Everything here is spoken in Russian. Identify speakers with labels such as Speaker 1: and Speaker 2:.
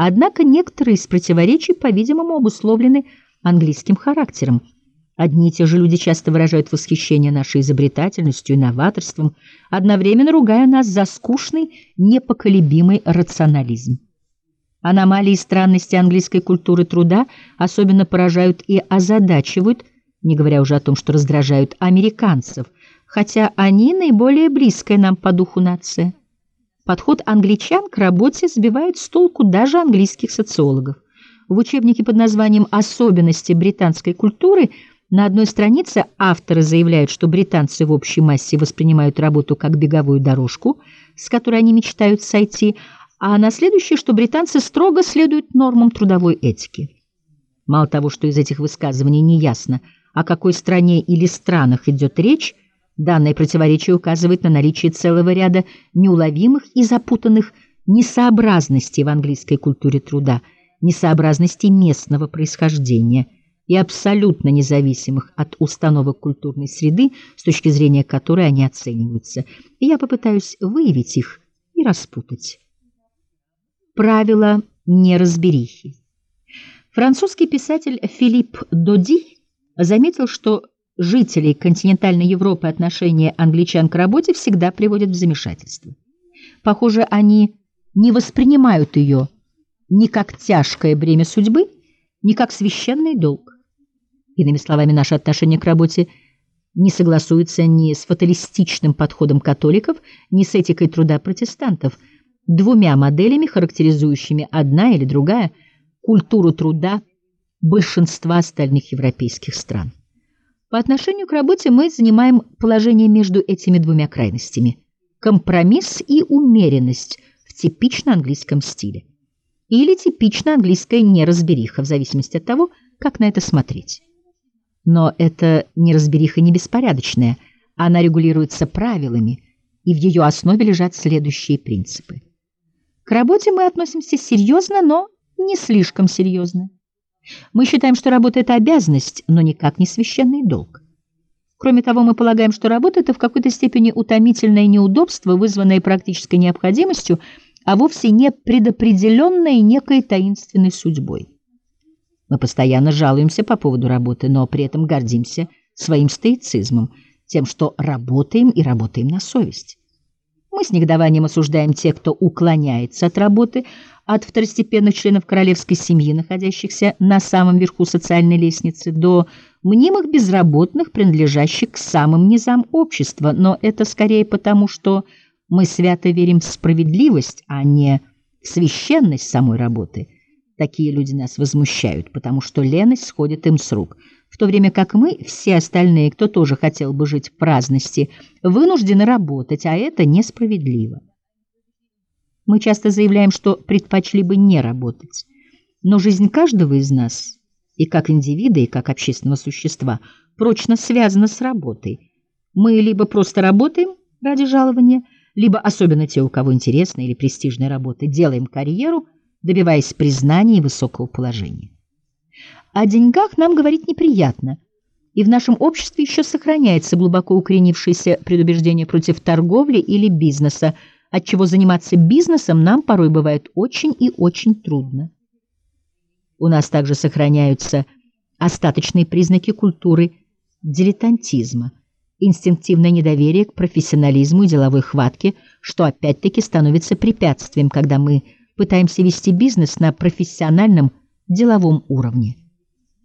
Speaker 1: Однако некоторые из противоречий, по-видимому, обусловлены английским характером. Одни и те же люди часто выражают восхищение нашей изобретательностью и новаторством, одновременно ругая нас за скучный, непоколебимый рационализм. Аномалии и странности английской культуры труда особенно поражают и озадачивают, не говоря уже о том, что раздражают американцев, хотя они наиболее близкая нам по духу нация. Подход англичан к работе сбивает с толку даже английских социологов. В учебнике под названием «Особенности британской культуры» на одной странице авторы заявляют, что британцы в общей массе воспринимают работу как беговую дорожку, с которой они мечтают сойти, а на следующей, что британцы строго следуют нормам трудовой этики. Мало того, что из этих высказываний неясно, о какой стране или странах идет речь, данное противоречие указывает на наличие целого ряда неуловимых и запутанных несообразностей в английской культуре труда, несообразностей местного происхождения и абсолютно независимых от установок культурной среды, с точки зрения которой они оцениваются. И я попытаюсь выявить их и распутать. Правило неразберихи. Французский писатель Филипп Доди заметил, что жителей континентальной Европы отношение англичан к работе всегда приводит в замешательство. Похоже, они не воспринимают ее ни как тяжкое бремя судьбы, ни как священный долг. Иными словами, наше отношение к работе не согласуется ни с фаталистичным подходом католиков, ни с этикой труда протестантов, двумя моделями, характеризующими одна или другая культуру труда большинства остальных европейских стран. По отношению к работе мы занимаем положение между этими двумя крайностями – компромисс и умеренность в типично английском стиле. Или типично английская неразбериха, в зависимости от того, как на это смотреть. Но эта неразбериха не беспорядочная, она регулируется правилами, и в ее основе лежат следующие принципы. К работе мы относимся серьезно, но не слишком серьезно. Мы считаем, что работа – это обязанность, но никак не священный долг. Кроме того, мы полагаем, что работа – это в какой-то степени утомительное неудобство, вызванное практической необходимостью, а вовсе не предопределенное некой таинственной судьбой. Мы постоянно жалуемся по поводу работы, но при этом гордимся своим стоицизмом, тем, что работаем и работаем на совесть. Мы с негодованием осуждаем тех, кто уклоняется от работы, от второстепенных членов королевской семьи, находящихся на самом верху социальной лестницы, до мнимых безработных, принадлежащих к самым низам общества, но это скорее потому, что мы свято верим в справедливость, а не в священность самой работы. Такие люди нас возмущают, потому что леность сходит им с рук, в то время как мы, все остальные, кто тоже хотел бы жить в праздности, вынуждены работать, а это несправедливо. Мы часто заявляем, что предпочли бы не работать, но жизнь каждого из нас, и как индивида, и как общественного существа, прочно связана с работой. Мы либо просто работаем ради жалования, либо, особенно те, у кого интересная или престижная работа, делаем карьеру, добиваясь признания и высокого положения. О деньгах нам говорить неприятно, и в нашем обществе еще сохраняется глубоко укоренившееся предубеждение против торговли или бизнеса, отчего заниматься бизнесом нам порой бывает очень и очень трудно. У нас также сохраняются остаточные признаки культуры дилетантизма, инстинктивное недоверие к профессионализму и деловой хватке, что опять-таки становится препятствием, когда мы пытаемся вести бизнес на профессиональном деловом уровне.